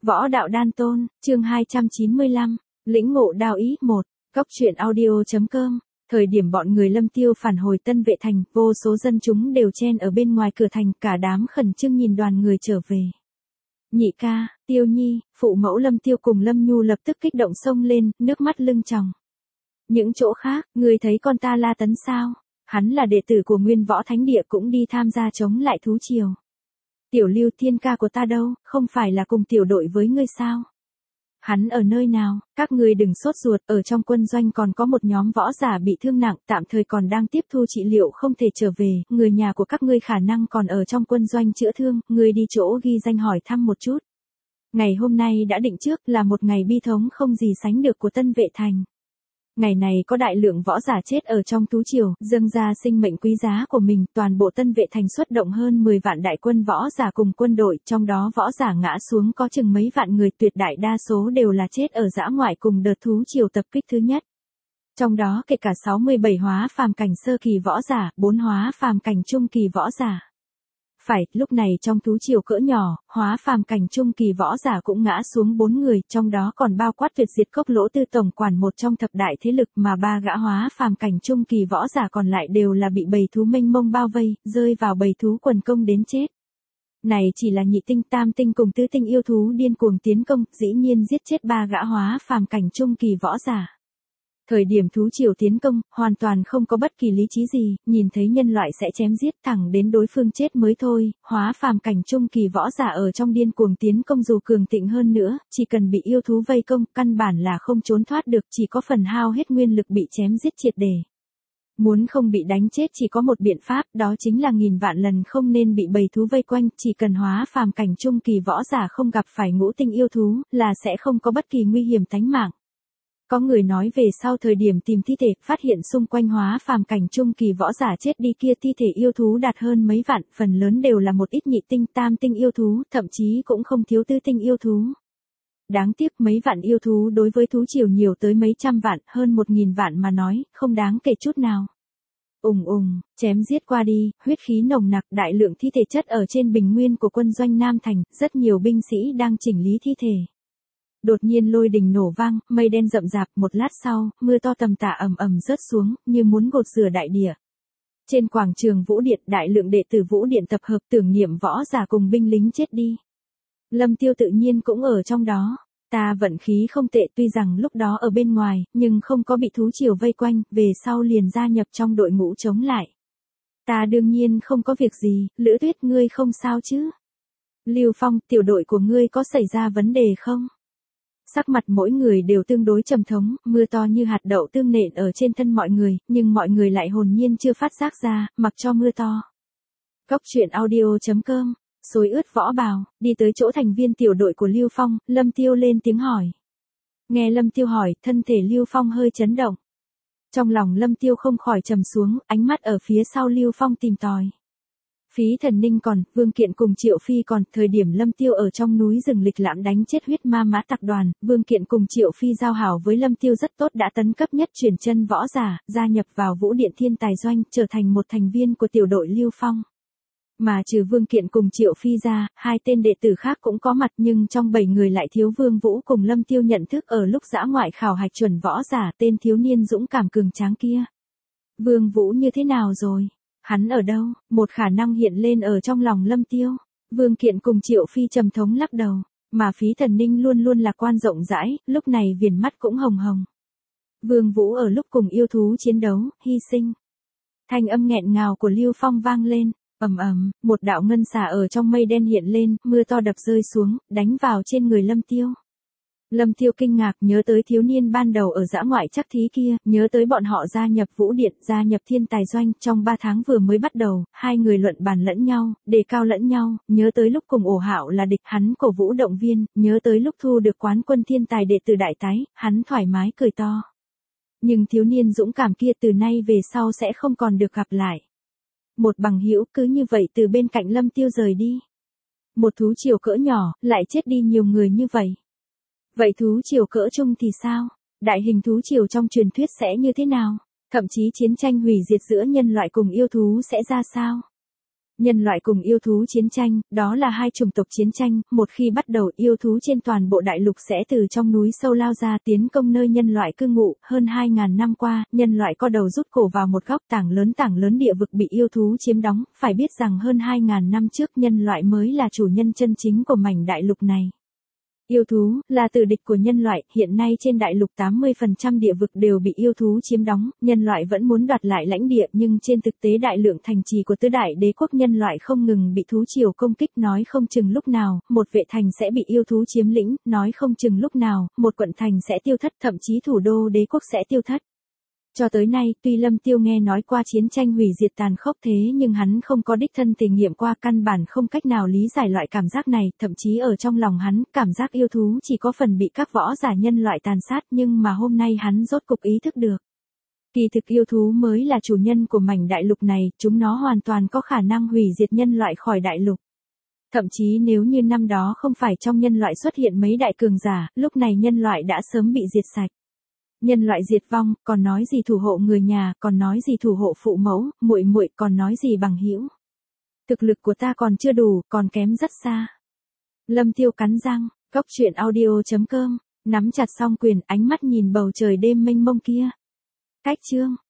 Võ đạo đan tôn, chương 295, lĩnh ngộ đao ý 1, Cốc truyện audio.com. Thời điểm bọn người Lâm Tiêu phản hồi Tân Vệ Thành, vô số dân chúng đều chen ở bên ngoài cửa thành, cả đám khẩn trương nhìn đoàn người trở về. Nhị ca, Tiêu Nhi, phụ mẫu Lâm Tiêu cùng Lâm Nhu lập tức kích động xông lên, nước mắt lưng tròng. Những chỗ khác, người thấy con ta La Tấn sao? Hắn là đệ tử của Nguyên Võ Thánh Địa, cũng đi tham gia chống lại thú triều. Tiểu Lưu Thiên ca của ta đâu, không phải là cùng tiểu đội với ngươi sao? Hắn ở nơi nào? Các ngươi đừng sốt ruột, ở trong quân doanh còn có một nhóm võ giả bị thương nặng, tạm thời còn đang tiếp thu trị liệu không thể trở về, người nhà của các ngươi khả năng còn ở trong quân doanh chữa thương, ngươi đi chỗ ghi danh hỏi thăm một chút. Ngày hôm nay đã định trước, là một ngày bi thống không gì sánh được của Tân Vệ Thành. Ngày này có đại lượng võ giả chết ở trong thú triều, dâng ra sinh mệnh quý giá của mình, toàn bộ Tân Vệ Thành xuất động hơn 10 vạn đại quân võ giả cùng quân đội, trong đó võ giả ngã xuống có chừng mấy vạn người, tuyệt đại đa số đều là chết ở dã ngoại cùng đợt thú triều tập kích thứ nhất. Trong đó kể cả 67 hóa phàm cảnh sơ kỳ võ giả, 4 hóa phàm cảnh trung kỳ võ giả. Phải, lúc này trong thú triều cỡ nhỏ, hóa phàm cảnh trung kỳ võ giả cũng ngã xuống 4 người, trong đó còn bao quát tuyệt diệt Cốc Lỗ Tư tổng quản một trong thập đại thế lực, mà 3 gã hóa phàm cảnh trung kỳ võ giả còn lại đều là bị bầy thú mênh mông bao vây, rơi vào bầy thú quần công đến chết. Này chỉ là nhị tinh, tam tinh cùng tứ tinh yêu thú điên cuồng tiến công, dĩ nhiên giết chết 3 gã hóa phàm cảnh trung kỳ võ giả. Thời điểm thú triều tiến công, hoàn toàn không có bất kỳ lý trí gì, nhìn thấy nhân loại sẽ chém giết thẳng đến đối phương chết mới thôi, hóa phàm cảnh trung kỳ võ giả ở trong điên cuồng tiến công dù cường thịnh hơn nữa, chỉ cần bị yêu thú vây công, căn bản là không trốn thoát được, chỉ có phần hao hết nguyên lực bị chém giết triệt để. Muốn không bị đánh chết chỉ có một biện pháp, đó chính là nghìn vạn lần không nên bị bầy thú vây quanh, chỉ cần hóa phàm cảnh trung kỳ võ giả không gặp phải ngũ tinh yêu thú, là sẽ không có bất kỳ nguy hiểm tính mạng. Có người nói về sau thời điểm tìm thi thể, phát hiện xung quanh hóa phàm cảnh trung kỳ võ giả chết đi kia thi thể yêu thú đạt hơn mấy vạn, phần lớn đều là một ít nhị tinh, tam tinh yêu thú, thậm chí cũng không thiếu tứ tinh yêu thú. Đáng tiếc mấy vạn yêu thú đối với thú triều nhiều tới mấy trăm vạn, hơn 1000 vạn mà nói, không đáng kể chút nào. Chém giết qua đi, huyết khí nồng nặc, đại lượng thi thể chất ở trên bình nguyên của quân doanh Nam Thành, rất nhiều binh sĩ đang chỉnh lý thi thể. Đột nhiên lôi đình nổ vang, mây đen rậm rạp, một lát sau, mưa to tầm tã ầm ầm rớt xuống, như muốn gột rửa đại địa. Trên quảng trường Vũ Điện, đại lượng đệ tử Vũ Điện tập hợp tưởng niệm võ giả cùng binh lính chết đi. Lâm Tiêu tự nhiên cũng ở trong đó. Ta vận khí không tệ, tuy rằng lúc đó ở bên ngoài, nhưng không có bị thú triều vây quanh, về sau liền gia nhập trong đội ngũ chống lại. Ta đương nhiên không có việc gì, Lữ Tuyết ngươi không sao chứ? Lưu Phong, tiểu đội của ngươi có xảy ra vấn đề không? Sắc mặt mỗi người đều tương đối trầm thống, mưa to như hạt đậu tương nện ở trên thân mọi người, nhưng mọi người lại hồn nhiên chưa phát giác ra, mặc cho mưa to. Cốc truyện audio.com, xối ướt võ bào, đi tới chỗ thành viên tiểu đội của Lưu Phong, Lâm Tiêu lên tiếng hỏi. Nghe Lâm Tiêu hỏi, thân thể Lưu Phong hơi chấn động. Trong lòng Lâm Tiêu không khỏi trầm xuống, ánh mắt ở phía sau Lưu Phong tìm tòi. Phí Thần Ninh còn, Vương Kiện cùng Triệu Phi còn, thời điểm Lâm Tiêu ở trong núi rừng lịch lãm đánh chết huyết ma mã tặc đoàn, Vương Kiện cùng Triệu Phi giao hảo với Lâm Tiêu rất tốt, đã tấn cấp nhất chuyển chân võ giả, gia nhập vào Vũ Điện Thiên Tài Doanh, trở thành một thành viên của tiểu đội Lưu Phong. Mà trừ Vương Kiện cùng Triệu Phi ra, 2 tên đệ tử khác cũng có mặt, nhưng trong 7 người lại thiếu Vương Vũ cùng Lâm Tiêu nhận thức ở lúc dã ngoại khảo hạch chuẩn võ giả, tên thiếu niên dũng cảm cường tráng kia. Vương Vũ như thế nào rồi? Hắn ở đâu? Một khả năng hiện lên ở trong lòng Lâm Tiêu. Vương Kiện cùng Triệu Phi trầm thống lắc đầu, mà Phí Thần Ninh luôn luôn lạc quan rộng rãi, lúc này viền mắt cũng hồng hồng. Vương Vũ ở lúc cùng yêu thú chiến đấu, hy sinh. Thanh âm nghẹn ngào của Lưu Phong vang lên, một đạo ngân xà ở trong mây đen hiện lên, mưa to đập rơi xuống, đánh vào trên người Lâm Tiêu. Lâm Tiêu kinh ngạc, nhớ tới thiếu niên ban đầu ở dã ngoại chắc thí kia, nhớ tới bọn họ gia nhập Vũ Điện, gia nhập Thiên Tài Doanh, trong 3 tháng vừa mới bắt đầu, 2 người luận bàn lẫn nhau, đề cao lẫn nhau, nhớ tới lúc cùng Ổ Hạo là địch, hắn cổ vũ động viên, nhớ tới lúc thu được quán quân thiên tài đệ tử đại tái, hắn thoải mái cười to. Nhưng thiếu niên dũng cảm kia từ nay về sau sẽ không còn được gặp lại. Một bằng hữu cứ như vậy từ bên cạnh Lâm Tiêu rời đi. Một thú triều cỡ nhỏ, lại chết đi nhiều người như vậy. Vậy thú triều cỡ trung thì sao? Đại hình thú triều trong truyền thuyết sẽ như thế nào? Thậm chí chiến tranh hủy diệt giữa nhân loại cùng yêu thú sẽ ra sao? Nhân loại cùng yêu thú chiến tranh, đó là hai chủng tộc chiến tranh, một khi bắt đầu yêu thú trên toàn bộ đại lục sẽ từ trong núi sâu lao ra tiến công nơi nhân loại cư ngụ, hơn 2.000 năm qua, nhân loại co đầu rút cổ vào một góc tảng lớn địa vực bị yêu thú chiếm đóng, phải biết rằng hơn 2.000 năm trước nhân loại mới là chủ nhân chân chính của mảnh đại lục này. Yêu thú, là tử địch của nhân loại, hiện nay trên đại lục 80% địa vực đều bị yêu thú chiếm đóng, nhân loại vẫn muốn đoạt lại lãnh địa nhưng trên thực tế đại lượng thành trì của tứ đại đế quốc nhân loại không ngừng bị thú triều công kích, nói không chừng lúc nào, một vệ thành sẽ bị yêu thú chiếm lĩnh, nói không chừng lúc nào, một quận thành sẽ tiêu thất, thậm chí thủ đô đế quốc sẽ tiêu thất. Cho tới nay, tuy Lâm Tiêu nghe nói qua chiến tranh hủy diệt tàn khốc thế nhưng hắn không có đích thân thể nghiệm qua, căn bản không cách nào lý giải loại cảm giác này, thậm chí ở trong lòng hắn, cảm giác yêu thú chỉ có phần bị các võ giả nhân loại tàn sát, nhưng mà hôm nay hắn rốt cục ý thức được. Kỳ thực yêu thú mới là chủ nhân của mảnh đại lục này, chúng nó hoàn toàn có khả năng hủy diệt nhân loại khỏi đại lục. Thậm chí nếu như năm đó không phải trong nhân loại xuất hiện mấy đại cường giả, lúc này nhân loại đã sớm bị diệt sạch. Nhân loại diệt vong, còn nói gì thủ hộ người nhà, còn nói gì thủ hộ phụ mẫu, muội muội, còn nói gì bằng hữu. Thực lực của ta còn chưa đủ, còn kém rất xa. Lâm Tiêu cắn răng, góc truyện audio.com, nắm chặt song quyền, ánh mắt nhìn bầu trời đêm mênh mông kia. Cách chương